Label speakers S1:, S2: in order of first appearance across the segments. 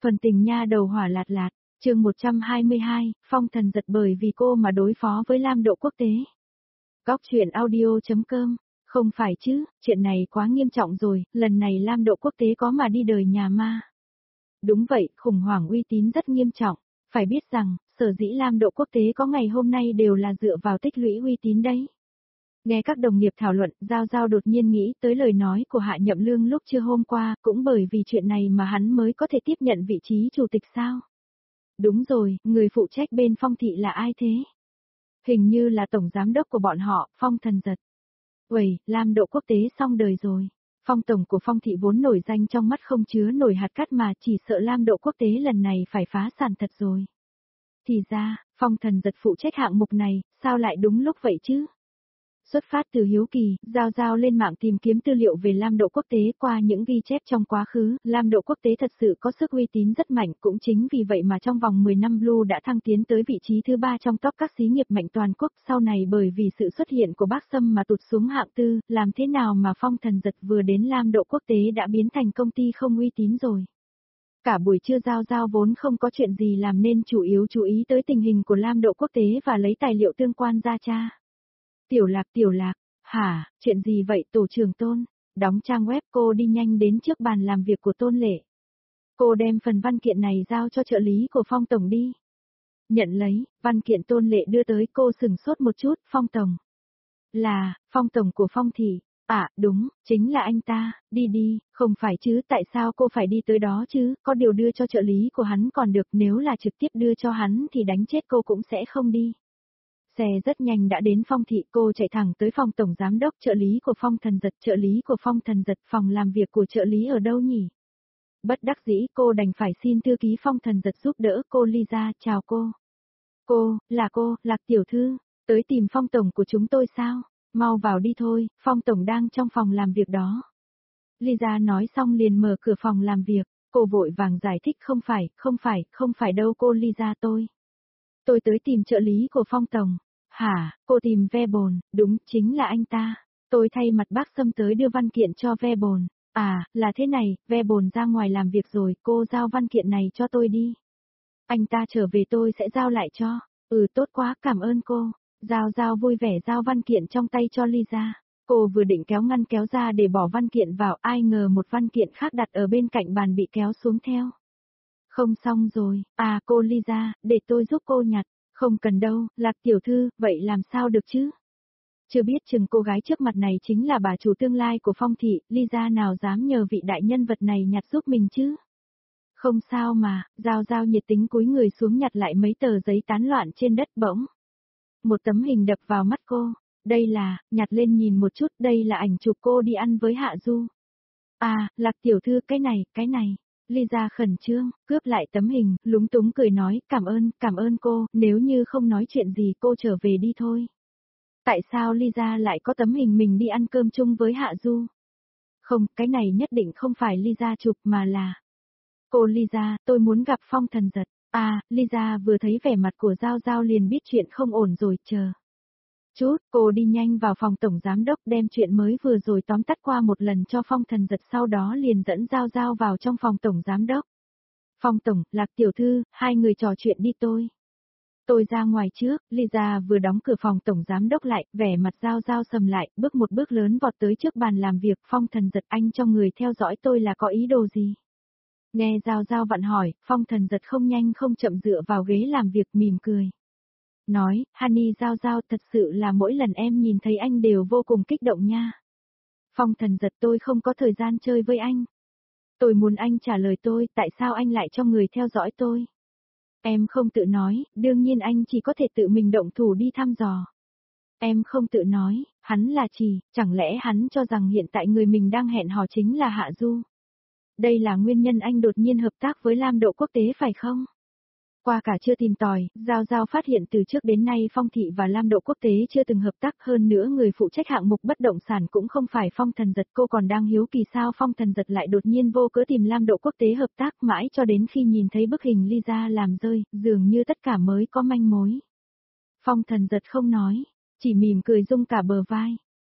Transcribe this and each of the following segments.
S1: Phần tình nha đầu hỏa lạt lạt, chương 122, Phong Thần Giật bởi vì cô mà đối phó với Lam Độ Quốc tế. Góc truyện audio.com, không phải chứ, chuyện này quá nghiêm trọng rồi, lần này Lam Độ Quốc tế có mà đi đời nhà ma. Đúng vậy, khủng hoảng uy tín rất nghiêm trọng, phải biết rằng, sở dĩ Lam Độ Quốc tế có ngày hôm nay đều là dựa vào tích lũy uy tín đấy. Nghe các đồng nghiệp thảo luận, Giao Giao đột nhiên nghĩ tới lời nói của Hạ Nhậm Lương lúc trưa hôm qua, cũng bởi vì chuyện này mà hắn mới có thể tiếp nhận vị trí chủ tịch sao? Đúng rồi, người phụ trách bên Phong thị là ai thế? Hình như là tổng giám đốc của bọn họ, Phong Thần Giật. Uầy, Lam Độ Quốc tế xong đời rồi. Phong tổng của Phong thị vốn nổi danh trong mắt không chứa nổi hạt cát mà chỉ sợ Lam Độ Quốc tế lần này phải phá sản thật rồi. Thì ra, Phong Thần Giật phụ trách hạng mục này, sao lại đúng lúc vậy chứ? Xuất phát từ hiếu kỳ, Giao Giao lên mạng tìm kiếm tư liệu về Lam Độ Quốc tế qua những ghi chép trong quá khứ, Lam Độ Quốc tế thật sự có sức uy tín rất mạnh, cũng chính vì vậy mà trong vòng 10 năm Blue đã thăng tiến tới vị trí thứ 3 trong top các xí nghiệp mạnh toàn quốc, sau này bởi vì sự xuất hiện của bác Sâm mà tụt xuống hạng tư, làm thế nào mà Phong Thần Giật vừa đến Lam Độ Quốc tế đã biến thành công ty không uy tín rồi. Cả buổi trưa Giao Giao vốn không có chuyện gì làm nên chủ yếu chú ý tới tình hình của Lam Độ Quốc tế và lấy tài liệu tương quan ra tra. Tiểu Lạc, hả, chuyện gì vậy tổ trưởng Tôn? Đóng trang web cô đi nhanh đến trước bàn làm việc của Tôn Lệ. Cô đem phần văn kiện này giao cho trợ lý của Phong Tổng đi. Nhận lấy, văn kiện Tôn Lệ đưa tới cô sừng sốt một chút, Phong Tổng. Là, Phong Tổng của Phong thị. À, đúng, chính là anh ta, đi, không phải chứ, tại sao cô phải đi tới đó chứ, có điều đưa cho trợ lý của hắn còn được, nếu là trực tiếp đưa cho hắn thì đánh chết cô cũng sẽ không đi. Xe rất nhanh đã đến Phong thị, cô chạy thẳng tới phòng tổng giám đốc, trợ lý của Phong Thần Giật, trợ lý của Phong Thần Giật, phòng làm việc của trợ lý ở đâu nhỉ? Bất đắc dĩ cô đành phải xin thư ký Phong Thần Giật giúp đỡ cô Lisa, chào cô. Cô, Lạc tiểu thư, tới tìm Phong Tổng của chúng tôi sao? Mau vào đi thôi, Phong Tổng đang trong phòng làm việc đó. Lisa nói xong liền mở cửa phòng làm việc, cô vội vàng giải thích không phải đâu cô Lisa Tôi tới tìm trợ lý của Phong Tổng. Hả, cô tìm Ve Bồn, đúng, chính là anh ta. Tôi thay mặt bác Sâm tới đưa văn kiện cho Ve Bồn. À, là thế này, Ve Bồn ra ngoài làm việc rồi, cô giao văn kiện này cho tôi đi. Anh ta trở về tôi sẽ giao lại cho. Tốt quá, cảm ơn cô. Giao vui vẻ giao văn kiện trong tay cho Lisa. Cô vừa định kéo ngăn kéo ra để bỏ văn kiện vào, ai ngờ một văn kiện khác đặt ở bên cạnh bàn bị kéo xuống theo. Không xong rồi, cô Lisa, để tôi giúp cô nhặt. Không cần đâu, Lạc tiểu thư, vậy làm sao được chứ? Chưa biết chừng cô gái trước mặt này chính là bà chủ tương lai của Phong thị, Lisa nào dám nhờ vị đại nhân vật này nhặt giúp mình chứ? Không sao mà, Giao nhiệt tính cúi người xuống nhặt lại mấy tờ giấy tán loạn trên đất bỗng. Một tấm hình đập vào mắt cô, đây là, nhặt lên nhìn một chút, đây là ảnh chụp cô đi ăn với Hạ Du. Lạc tiểu thư, cái này. Lisa khẩn trương, cướp lại tấm hình, lúng túng cười nói, cảm ơn cô, nếu như không nói chuyện gì cô trở về đi thôi. Tại sao Lisa lại có tấm hình mình đi ăn cơm chung với Hạ Du? Không, cái này nhất định không phải Lisa chụp mà là... Cô Lisa, tôi muốn gặp Phong Thần Giật. Lisa vừa thấy vẻ mặt của Giao liền biết chuyện không ổn rồi, chờ. Chút, cô đi nhanh vào phòng tổng giám đốc đem chuyện mới vừa rồi tóm tắt qua một lần cho Phong Thần Giật, sau đó liền dẫn Giao vào trong phòng tổng giám đốc. Phong Tổng, Lạc tiểu thư, hai người trò chuyện đi tôi. Tôi ra ngoài trước, Lisa vừa đóng cửa phòng tổng giám đốc lại, vẻ mặt Giao sầm lại, bước một bước lớn vọt tới trước bàn làm việc, Phong Thần Giật, anh cho người theo dõi tôi là có ý đồ gì? Nghe Giao vặn hỏi, Phong Thần Giật không nhanh không chậm dựa vào ghế làm việc mỉm cười. Nói, Honey Giao thật sự là mỗi lần em nhìn thấy anh đều vô cùng kích động nha. Phong Thần Giật, tôi không có thời gian chơi với anh. Tôi muốn anh trả lời tôi, tại sao anh lại cho người theo dõi tôi? Em không tự nói, đương nhiên anh chỉ có thể tự mình động thủ đi thăm dò. Em không tự nói, hắn là chẳng lẽ hắn cho rằng hiện tại người mình đang hẹn hò chính là Hạ Du? Đây là nguyên nhân anh đột nhiên hợp tác với Lam Độ Quốc tế phải không? Qua cả chưa tìm tòi, Giao phát hiện từ trước đến nay Phong thị và Lam Độ Quốc tế chưa từng hợp tác, hơn nữa người phụ trách hạng mục bất động sản cũng không phải Phong Thần Giật, cô còn đang hiếu kỳ sao Phong Thần Giật lại đột nhiên vô cớ tìm Lam Độ Quốc tế hợp tác, mãi cho đến khi nhìn thấy bức hình Lisa làm rơi, dường như tất cả mới có manh mối. Phong Thần Giật không nói, chỉ mỉm cười rung cả bờ vai.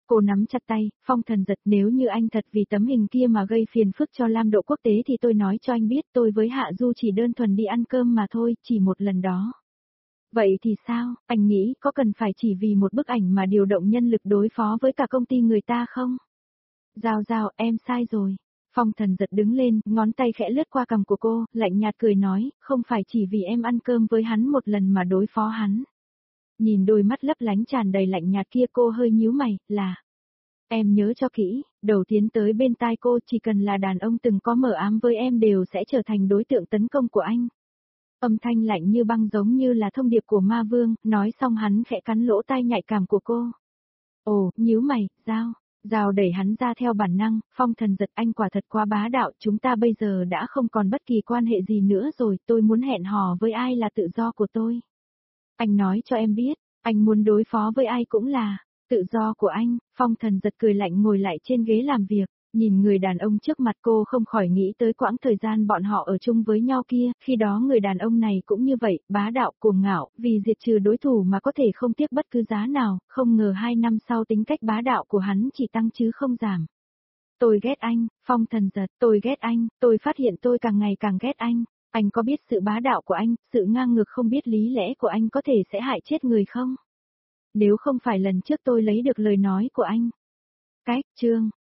S1: Cô nắm chặt tay, Phong Thần giật, nếu như anh thật vì tấm hình kia mà gây phiền phức cho Lam Độ Quốc tế thì tôi nói cho anh biết, tôi với Hạ Du chỉ đơn thuần đi ăn cơm mà thôi, chỉ một lần đó. Vậy thì sao, anh nghĩ có cần phải chỉ vì một bức ảnh mà điều động nhân lực đối phó với cả công ty người ta không? Giao Giao, em sai rồi. Phong Thần giật đứng lên, ngón tay khẽ lướt qua cằm của cô, lạnh nhạt cười nói, không phải chỉ vì em ăn cơm với hắn một lần mà đối phó hắn. Nhìn đôi mắt lấp lánh tràn đầy lạnh nhạt kia, cô hơi nhíu mày, là... Em nhớ cho kỹ, đầu tiến tới bên tai cô, chỉ cần là đàn ông từng có mờ ám với em đều sẽ trở thành đối tượng tấn công của anh. Âm thanh lạnh như băng giống như là thông điệp của ma vương, nói xong hắn khẽ cắn lỗ tai nhạy cảm của cô. Ồ, nhíu mày, Giao. Giao đẩy hắn ra theo bản năng, Phong Thần giật, anh quả thật quá bá đạo, chúng ta bây giờ đã không còn bất kỳ quan hệ gì nữa rồi, tôi muốn hẹn hò với ai là tự do của tôi. Anh nói cho em biết, anh muốn đối phó với ai cũng là tự do của anh. Phong Thần giật cười lạnh ngồi lại trên ghế làm việc, nhìn người đàn ông trước mặt cô không khỏi nghĩ tới quãng thời gian bọn họ ở chung với nhau kia, khi đó người đàn ông này cũng như vậy, bá đạo cuồng ngạo, vì diệt trừ đối thủ mà có thể không tiếc bất cứ giá nào, không ngờ 2 năm sau tính cách bá đạo của hắn chỉ tăng chứ không giảm. Tôi ghét anh, Phong Thần giật, tôi ghét anh, tôi phát hiện tôi càng ngày càng ghét anh. Anh có biết sự bá đạo của anh, sự ngang ngược không biết lý lẽ của anh có thể sẽ hại chết người không? Nếu không phải lần trước tôi lấy được lời nói của anh. Chương